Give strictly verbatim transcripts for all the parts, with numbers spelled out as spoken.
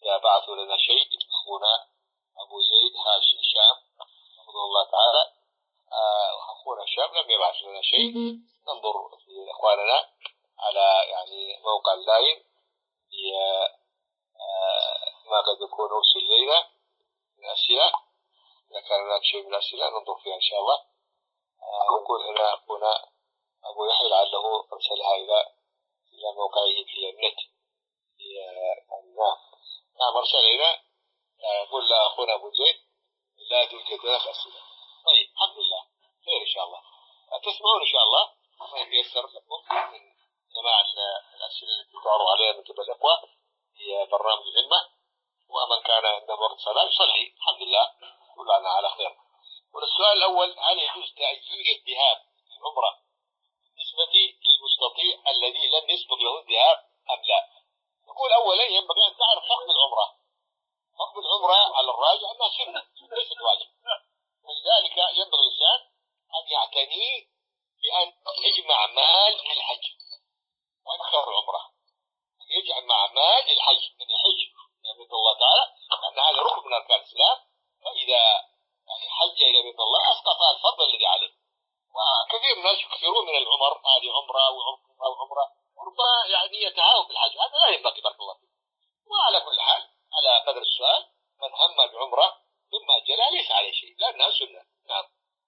إذا بعثوا لنا شيء أخونا أبو زيد هاشم رحمه الله تعالى، أخونا هشام لم يبعث لنا شيء. ننظر في إخواننا على يعني موقع اللاين ما قد يكون أرسل إلينا من أسئلة. إذا كان هناك شيء من الأسئلة ننظر فيها إن شاء الله. يقول هنا أخونا أبو يحيى لعله أرسلها إلى إلى موقعه في النت. نعم نعم أرسل إلينا. يقول أخونا أبو زيد لا توجد هناك أسئلة. طيب الحمد لله خير إن شاء الله. تسمعون إن شاء الله ما يتيسر لكم من سماع الأسئلة التي تعرض عليها من قبل الإخوة في برنامج الهمة. ومن كان عنده وقت صلاة يصلي الحمد لله كلنا على خير. والسؤال الأول: هل يجوز تأجيل الذهاب للعمرة بالنسبة للمستطيع الذي لم يسبق له الذهاب أم لا؟ نقول أولا ينبغي أن تعرف حكم العمرة. حكم العمرة على الراجع أنها سنة ليست واجب، ولذلك ينبغي الإنسان أن يعتني بأن يجمع مال للحج ويدخل العمرة، أن يجمع مال للحج، أن يحج بيت الله تعالى، لأن هذا ركن من أركان الإسلام. فإذا يعني حج إلى بيت الله أسقط الفضل الذي عليه. وكثير من الناس يكثرون من العمر، هذه عمرة وعمرة وعمرة، وربما يعني يتهاون بالحج، هذا لا ينبغي بارك الله فيه. وعلى كل حال على قدر السؤال، من هم بعمرة ثم أجلها ليس عليه شيء لأنها سنة. نعم.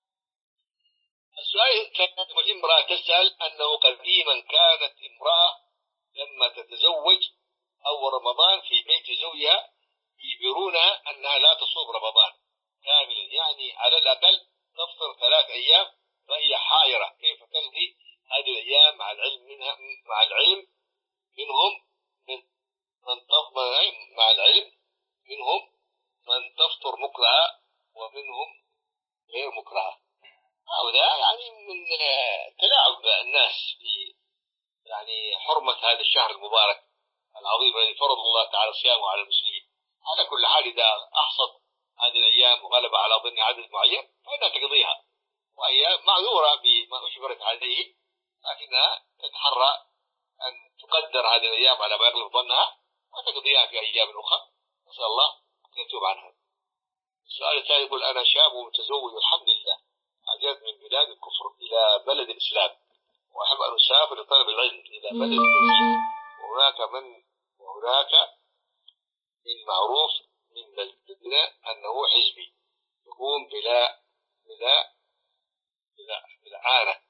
السؤال كانت امرأة تسأل أنه قديما كانت امرأة لما تتزوج أول رمضان في بيت زوجها يجبرونها أنها لا تصوم رمضان كاملا، يعني على الأقل تفطر ثلاث أيام، فهي حائرة كيف تقضي هذه الأيام مع العلم منها مع العلم منهم من من تفطر مع العلم منهم من تفطر مكرهة ومنهم غير مكرهة. هؤلاء يعني من تلاعب الناس في يعني حرمة هذا الشهر المبارك العظيم الذي فرض الله تعالى صيامه على المسلمين. على كل حال إذا أحصت هذه الأيام وغلب على ظن عدد معين فإنها تقضيها، وهي معذورة بما أجبرت عليه، لكنها تتحرى أن تقدر هذه الأيام على ما يغلب ظنها وتقضيها في أيام أخرى، نسأل الله أن يتوب عنها. السؤال الثاني يقول: أنا شاب متزوج الحمد لله، أجيت من بلاد الكفر إلى بلد الإسلام، وأحب أن أسافر لطلب العلم إلى بلد التوحيد، وهناك من وهناك من معروف من بلدنا أنه حزبي يقوم بلا بلا بلا بالإعانة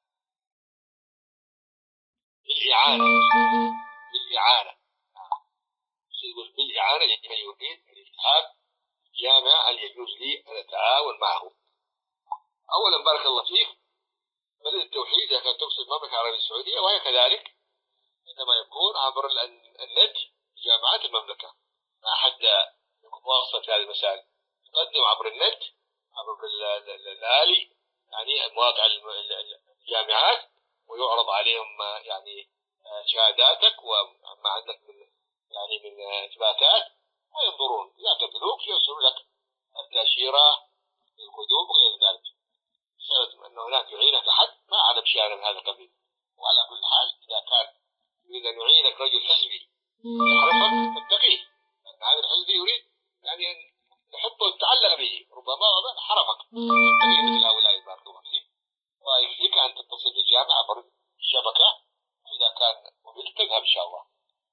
بالإعانة بالإعانة يقول بالإعانة لمن يريد الالتحاق بالجامعة، هل يجوز لي أن أتعاون معه؟ أولا بارك الله فيك، بلد التوحيد إذا كانت تقصد المملكة العربية السعودية، وهي كذلك عندما يكون عبر النت جامعات المملكة، ما حد يتواصل في هذه المسائل، يقدم عبر النت عبر الآلي يعني مواقع الجامعات، ويعرض عليهم يعني شهاداتك وما عندك من يعني من إثباتات، وينظرون إذا قبلوك يرسلوا لك التأشيرة للقدوم وغير ذلك. بسبب أن هناك يعينك أحد ما أعلم شيئا من هذا القبيل. وعلى كل حال إذا كان يريد أن يعينك رجل حزبي يحرفك فاتقيه، لأن هذا الحزبي يريد يعني أن يحبه وتتعلق به، ربما حرفك فاتقيه مثل هؤلاء بارك الله فيه. ويكفيك أن تتصل بالجامعة عبر الشبكة، إذا كان وبك تذهب إن شاء الله.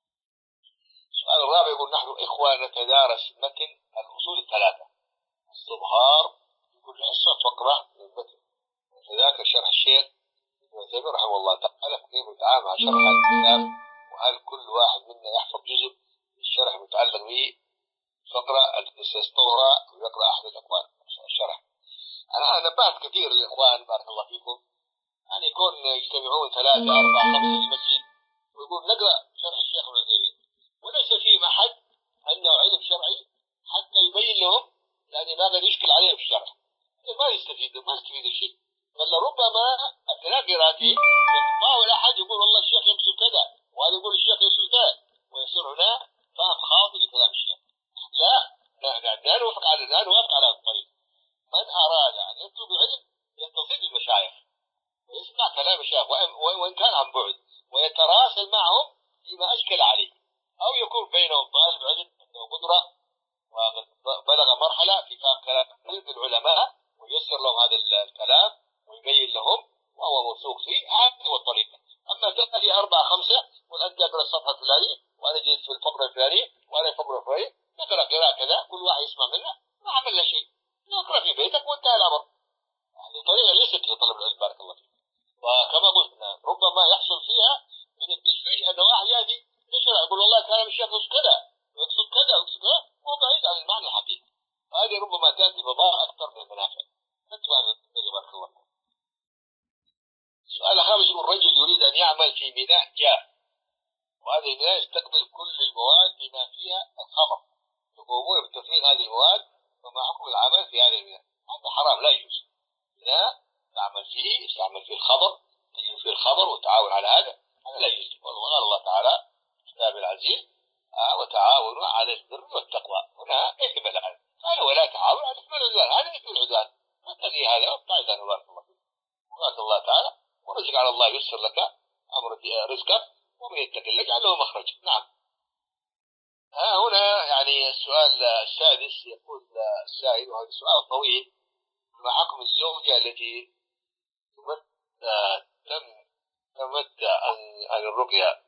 السؤال الرابع يقول: نحن إخوة نتدارس متن الأصول الثلاثة الصبهار في كل حصة فقرة من المتن، وكذلك شرح الشيخ ابن عثيمين رحمه الله تعالى، كيف نتعامل مع شرح هذا الكتاب، وهل كل واحد منا يحفظ جزء من الشرح المتعلق به فقرة التي سيستظهرها ويقرأ أحد الأخوان الشرح. أنا نبهت كثير للإخوان بارك الله فيكم، يعني يكون يجتمعون ثلاثة أربعة خمسة في المسجد ويقول نقرأ شرح الشيخ ابن عثيمين، وليس فيه أحد عنده علم شرعي حتى يبين لهم يعني ما قد يشكل عليهم في الشرح، ما يستفيد ما يستفيد شيء، بل ربما أثناء قراءته يتطاول أحد يقول والله الشيخ يقصد كذا، وهذا يقول الشيخ يقصد كذا، ويصير هنا فهم خاطئ لكلام الشيخ. لا لا لا نوافق على لا نوافق على هذا الطريق. من أراد أن يطلب العلم يتصل بالمشايخ ويسمع كلام الشيخ وإن كان عن بعد، ويتراسل معهم فيما أشكل عليه، أو يكون بينهم طالب علم عنده ولا يفضل فيه نقرأ قراءة كذا كل واحد يسمع منا ما عملنا شيء، نقرأ في بيتك وانتهى الأمر. هذه طريقة ليست لطلب العلم بارك الله فيك. وكما قلنا ربما يحصل فيها من التشويش أن واحد يأتي يشرع يقول والله كلام الشيخ يقصد كذا ويقصد كذا ويقصد كذا وهو بعيد عن المعنى الحقيقي. هذه ربما تأتي بضاء أكثر من المنافع. بارك الله فيك. السؤال الخامس يقول الرجل يريد أن يعمل في ميناء جاف، وهذه الميناء يستقبل كل المواد بما فيها الخمر، يقومون بتفريغ هذه المواد، وما حكم العمل في هذا الميناء؟ هذا حرام لا يجوز. ميناء تعمل فيه يستعمل فيه الخمر، تجيب فيه الخمر وتعاون على هذا، هذا لا يجوز. وقال الله تعالى في كتاب العزيز آه وتعاونوا على البر والتقوى، هنا يجب العدل، قال ولا تعاونوا على الاثم والعدوان، هذا اسم العدوان، فاتقي هذا وابتعد عنه بارك الله فيك. وقال الله تعالى ورزق على الله يسر لك امر رزقك ومن يتق الله يجعل له مخرج. نعم. ها هنا يعني السؤال السادس يقول السائل، وهذا سؤال طويل، ما حكم الزوجة التي تمت تم تمت عن عن الرقية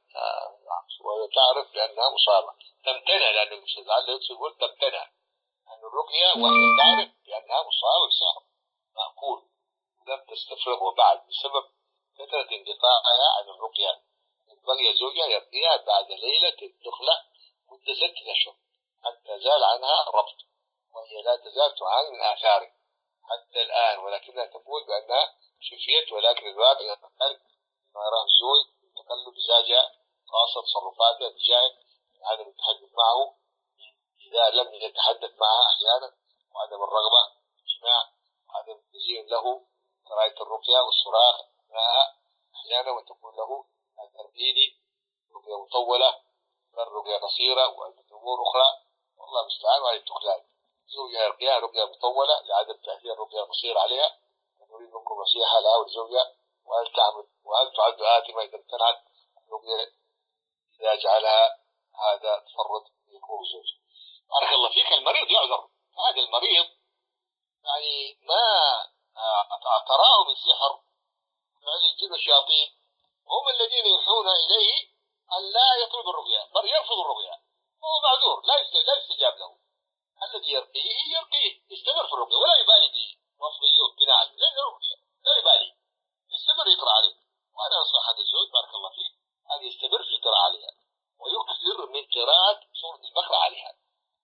وتعرف بأنها مصابة، تمتنع، لأنه لعله يقول تمتنع عن الرقية وهي تعرف بأنها مصابة بسحر مأكول لم تستفرغه بعد بسبب فترة انقطاعها عن الرقية، بقي زوجها يرقيها بعد ليلة الدخلة مدة ستة أشهر حتى زال عنها الربط، وهي لا تزال تعاني من آثاره حتى الآن، ولكنها تقول بأنها شفيت، ولكن الواقع يتخلف ما يراه الزوج تقلب مزاجها، خاصة تصرفاتها تجاهه، عدم التحدث معه إذا لم يتحدث معها أحيانا، وعدم الرغبة في الجماع، وعدم التزيين له قراءة الرقية والصراخ أثناءها أحيانا، وتقول له التربيني رقية مطولة بل رقية قصيرة وعدة أمور أخرى، والله المستعان. وهذه التخلال زوجها يرقيها رقية مطولة لعدم تأثير الرقية القصيرة عليها، ونريد منكم نصيحة لها ولزوجها، وهل تعمل وهل تعد آثمة إذا امتنعت الرقية إذا جعلها هذا تفرط في حقوق الزوج؟ بارك الله فيك. المريض يعذر، هذا المريض يعني ما تراه من سحر فعل الجن والشياطين هم الذين يوحون إليه أن لا يطلب الرقية بل يرفض الرقية، هو معذور لا لا يستجاب له. الذي يرقيه يرقيه يستمر في الرقية ولا يبالي برفضه وامتناعه، لا يبالي يستمر يقرأ عليه. وأنا أنصح هذا الزوج بارك الله فيه أن يستمر في القراءة عليها ويكثر من قراءة سورة البقرة عليها،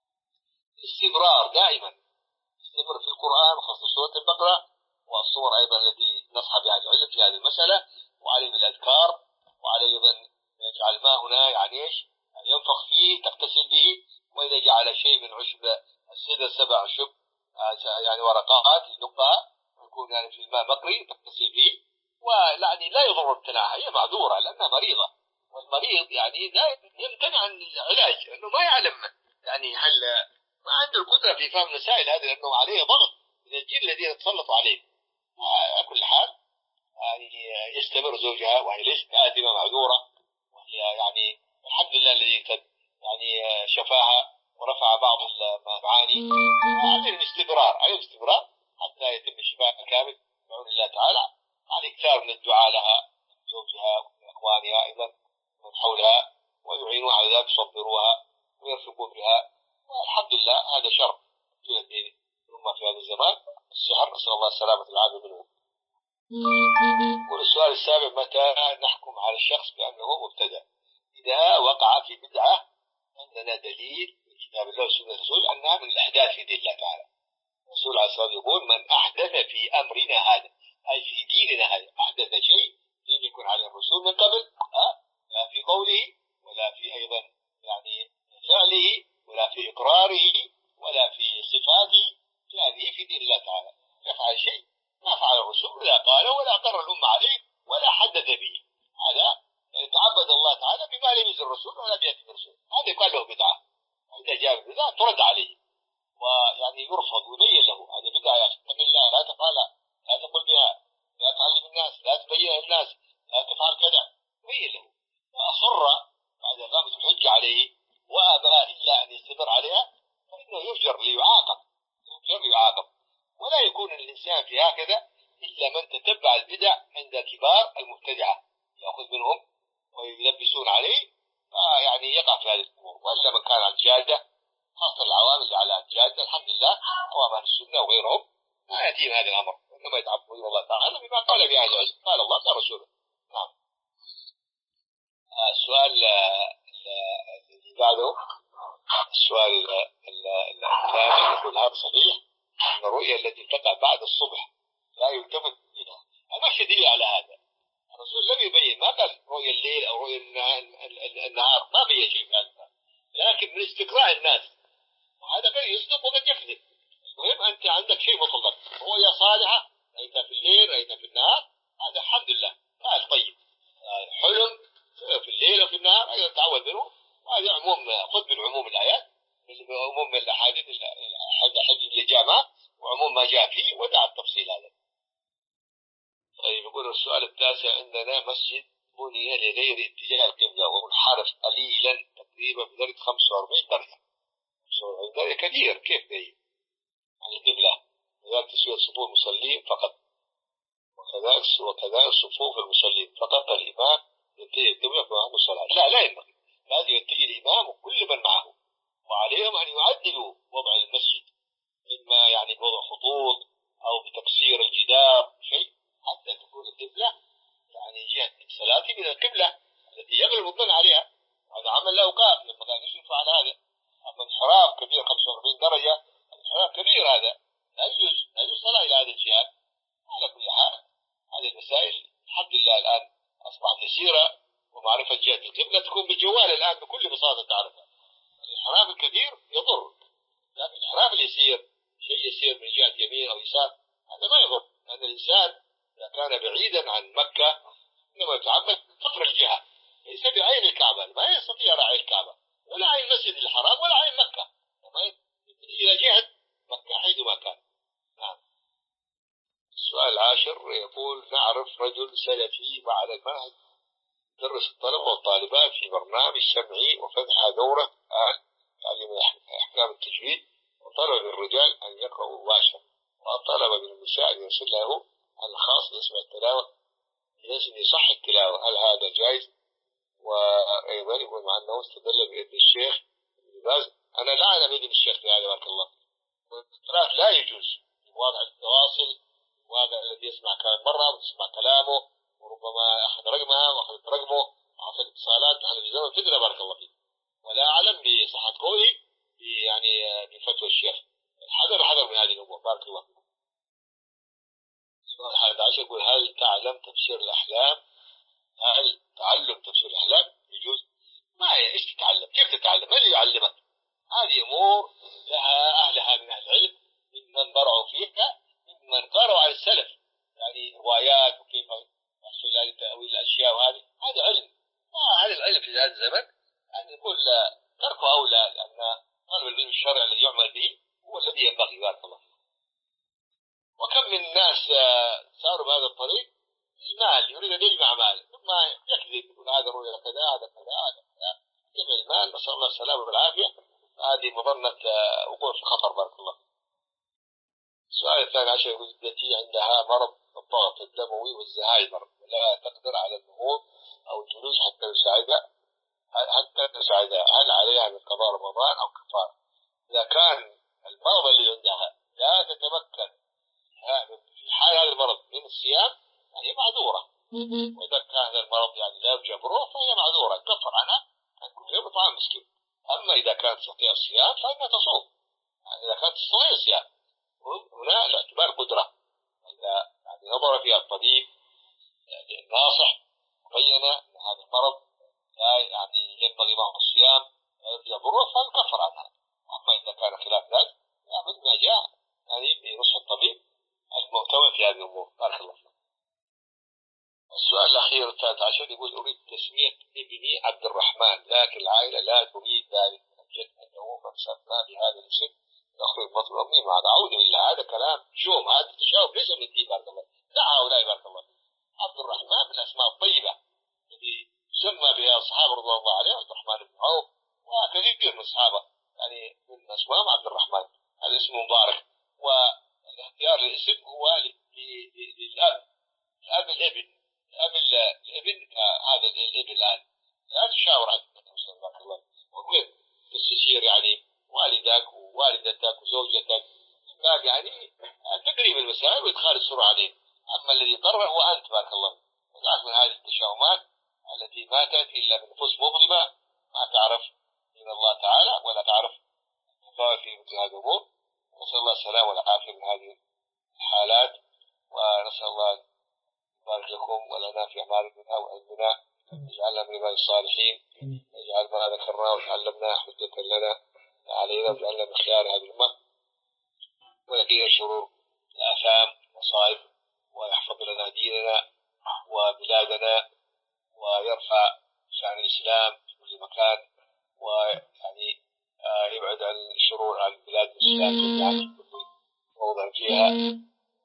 استمرار دائما يستمر في القرآن خاصة سورة البقرة والصور أيضا التي نصح بها العلم في هذه المسألة، وعليه بالأذكار، وعليه أيضا يجعل الماء هنا يعني إيش ينفخ فيه تغتسل به، وإذا جعل شيء من عشب السدر سبع عشب يعني ورقات يدقها ويكون يعني في الماء مقري تغتسل به، ويعني لا يضر ابتلاعها، هي معذورة لأنها مريضة، والمريض يعني لا يمتنع عن العلاج لأنه ما يعلم يعني هل ما عنده القدرة في فهم المسائل هذه، لأنه عليه ضغط من الجن الذين تسلطوا عليه. على كل حال يعني يستمر زوجها وهي ليست آثمة معذورة، وهي يعني الحمد لله الذي قد يعني شفاها ورفع بعض المعاني، وعليه الاستمرار عليه الاستمرار حتى يتم الشفاء الكامل بعون الله تعالى. على كثار من الدعاء لها من زوجها ومن إخوانها أيضا من حولها، ويعينوا على ذلك يصبروها ويرفقوا بها، والحمد لله هذا شر في الدين ثم في هذا الزمان السحر، نسأل الله السلامة والعافية منه. والسؤال السابع متى نحكم على الشخص بأنه مبتدع؟ إذا وقع في بدعة عندنا دليل من كتاب الله وسنة الرسول أنها من الأحداث في دين الله تعالى. الرسول عليه الصلاة والسلام يقول من أحدث في أمرنا هذا أي في ديننا هذا أحدث شيء لم يكن عليه الرسول من قبل، أه؟ لا في قوله ولا في أيضا يعني فعله ولا في إقراره ولا في صفاته، هذه في دين الله تعالى. يفعل شيء ما فعل الرسول ولا قال ولا أقر الأمة عليه ولا حدث به، هذا يتعبد الله تعالى بما لم ينزل الرسول ولا بيأتي الرسول، هذا يقال له بدعة. إذا جاء بدعة ترد عليه ويعني يرفض ويبين له هذه بدعة، يا أخي اتق الله لا تفعل لا تقل بها لا تعلم الناس لا تبين الناس لا تفعل كذا، بين له. فأصر بعد إقامة الحجة عليه وأبى إلا أن يستمر عليها فإنه يفجر ليعاقب، يفجر ليعاقب. ولا يكون الإنسان في هكذا إلا من تتبع البدع عند كبار المبتدعة يأخذ منهم ويلبسون عليه، يعني يقع في هذه الأمور. وإلا من كان على الجادة، خاصة العوام اللي على الجادة الحمد لله قوام أهل السنة وغيرهم ما يأتيهم هذا الأمر، إنما يتعبدون الله تعالى بما قال به عز وجل، قال الله قال رسوله. نعم. السؤال الذي بعده، السؤال الثاني يقول: هل صحيح أن الرؤيا التي تقع بعد الصبح لا يلتفت إليها؟ ما دليل على هذا؟ الرسول لم يبين، ما قال رؤيا الليل أو رؤيا النهار، ما بين شيء هذا، لكن من استقراء الناس، وهذا قد يصدق وقد يكذب. المهم أنت عندك شيء مطلق، رؤيا صالحة رأيتها في الليل رأيتها في النهار، هذا الحمد لله قال طيب. حلم في الليل وفي النهار أيضا تعود منه، هذا عموم، خذ من عموم الآيات، من عموم الأحاديث الحديث اللي جاء معه وعموم ما جاء فيه ودع التفصيل هذا. طيب يقول السؤال التاسع: عندنا مسجد بني لغير اتجاه القبلة ومنحرف قليلا تقريبا بدرجة خمسة وأربعين درجة. خمسة وأربعين درجة كثير، كيف ذي عن القبلة؟ وذلك تسوية صفوف المصلين فقط، وكذلك وكذلك صفوف المصلين فقط الإمام يتجه القبلة فمعه الصلاة. لا لا ينبغي، لازم يتجه الإمام وكل من معه، وعليهم أن يعدلوا وضع المسجد، إما يعني بوضع خطوط أو بتكسير الجدار شيء، حتى تكون القبلة يعني جهة الصلاة من القبلة التي يغلب الظن عليها. هذا عمل له أوقاف لما قال ايش يفعل هذا؟ أما انحراف كبير خمسة وأربعين درجة، انحراف كبير هذا لا يجوز، لا يجوز صلاة إلى هذا الجهات. على كل حال هذه المسائل الحمد لله الآن أصبحت يسيرة، ومعرفة جهة القبلة تكون بالجوال الآن بكل بساطة تعرفها. الانحراف الكثير يضر، لكن الانحراف اليسير شيء يسير من جهة يمين أو يسار هذا ما يضر، لأن الإنسان إذا كان بعيدا عن مكة إنما يتعمد فقر الجهة، ليس بعين الكعبة، ما يستطيع يرى عين الكعبة ولا عين المسجد الحرام ولا عين مكة، إلى جهة مكة حيثما كان. نعم. السؤال العاشر يقول: نعرف رجل سلفي بعد المعهد درس الطلبة والطالبات في برنامج سمعي وفتح دورة الآن تعلم أحكام التجويد، وطلب من الرجال أن يقرأوا مباشرة، وطلب من النساء أن يرسل له الخاص يسمع التلاوة بحيث أن يصح التلاوة، هل هذا جائز؟ وأيضا يقول مع أنه استدل بإذن الشيخ ابن باز. أنا لا أعلم إذن الشيخ في هذا بارك الله، والإفتراء لا يجوز في مواضع التواصل، المواضع الذي يسمع كلام مرة وتسمع كلامه وربما أخذ رقمها وأخذت رقمه وأخذ اتصالات على الزمن فتنة بارك الله فيك، ولا أعلم بصحة قولي يعني بفتوى الشيخ. الحذر حذر من هذه الأمور بارك الله فيك. السؤال الحادي عشر يقول: هل تعلم تفسير الأحلام؟ هل تعلم تفسير الأحلام يجوز؟ ما إيش تتعلم؟ كيف تتعلم؟ من اللي يعلمك؟ هذه أمور لها أهلها من أهل العلم، ممن برعوا فيها، ممن قرأوا على السلف، يعني روايات وكيف يحصل تأويل الأشياء، وهذه هذا علم. آه هذا العلم في هذا الزمن يعني نقول تركه أولى، لأن طالب العلم الشرعي الذي يعمل به هو الذي ينبغي بارك الله. وكم من الناس ساروا بهذا الطريق المال، يريد أن يجمع مال ثم يكذب يقول هذا رؤيا كذا هذا كذا هذا كذا، جمع المال نسأل الله السلامة والعافية، هذه مظنة وقوع في خطر بارك الله. السؤال الثاني عشر يقول: التي عندها مرض الضغط الدموي والزهايمر ولا تقدر على النهوض أو الجلوس حتى يساعدها حتى تساعدها هل عليها من قضاء رمضان أو كفارة؟ إذا كان المرض اللي عندها لا تتمكن في حال هذا المرض من الصيام فهي معذورة، وإذا كان هذا المرض يعني لا يرجى بروه فهي معذورة تكفر عنها عن كل يوم طعام مسكين. أما إذا كانت تستطيع الصيام فإنها تصوم، يعني إذا كانت تستطيع الصيام هنا الاعتبار قدرة، إذا يعني نظر فيها الطبيب الناصح وبين أن هذا المرض لا يعني ينبغي معه الصيام لا يرجى بروه فيكفر عنها. أما إذا كان خلاف ذلك لابد ما جاء يعني بنصح الطبيب المؤتمن في هذه الأمور بارك الله فيك. السؤال الأخير الثالث عشر يقول: أريد تسمية ابني عبد الرحمن لكن العائلة لا تريد ذلك أجد أنه من سمى بهذا الاسم يخرج بطن أمي مع أعوذ بالله، هذا كلام شوم، هذا تشاؤم ليس من الدين بارك الله. دع هؤلاء بارك الله فيك. عبد الرحمن من الأسماء الطيبة التي سمى بها الصحابة رضي الله عليهم، عبد الرحمن بن عوف وكثير من الصحابة يعني من أسمائهم عبد الرحمن، هذا اسم مبارك، والاختيار للاسم هو للأب، الأب الابن، الأب الابن هذا الابن الآن لا تشاور عنه بارك الله. وغير تستشير يعني والدك ووالدتك وزوجتك، باب يعني تقريب المسائل وإدخال السرعة عليه. أما الذي قرر هو أنت بارك الله. ولكن من هذه التشاؤمات التي ما تأتي إلا من نفوس مظلمة ما تعرف من الله تعالى ولا تعرف التفاؤل في مثل هذه الأمور. نسأل الله السلامة والعافية من هذه الحالات، ونسأل الله يبارك لكم ولنا في أعمالنا وعلمنا، يجعلنا من عباد الصالحين، يجعل ما ذكرناه وتعلمناه حجة لنا علينا، ويجعلنا من خيار هذه الأمة، ويقينا شرور الآثام والمصائب، ويحفظ لنا ديننا وبلادنا، ويرفع شأن الإسلام في كل مكان، ويعني آه يبعد عن الشرور عن بلاد الإسلام جميعا في كل موضع فيها.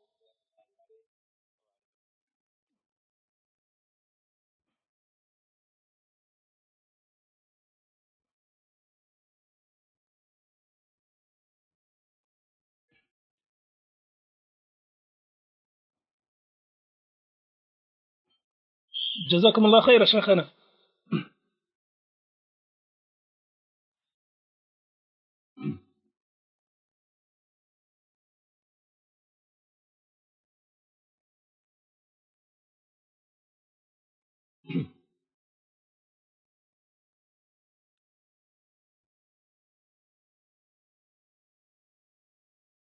جزاكم الله خير يا شيخنا.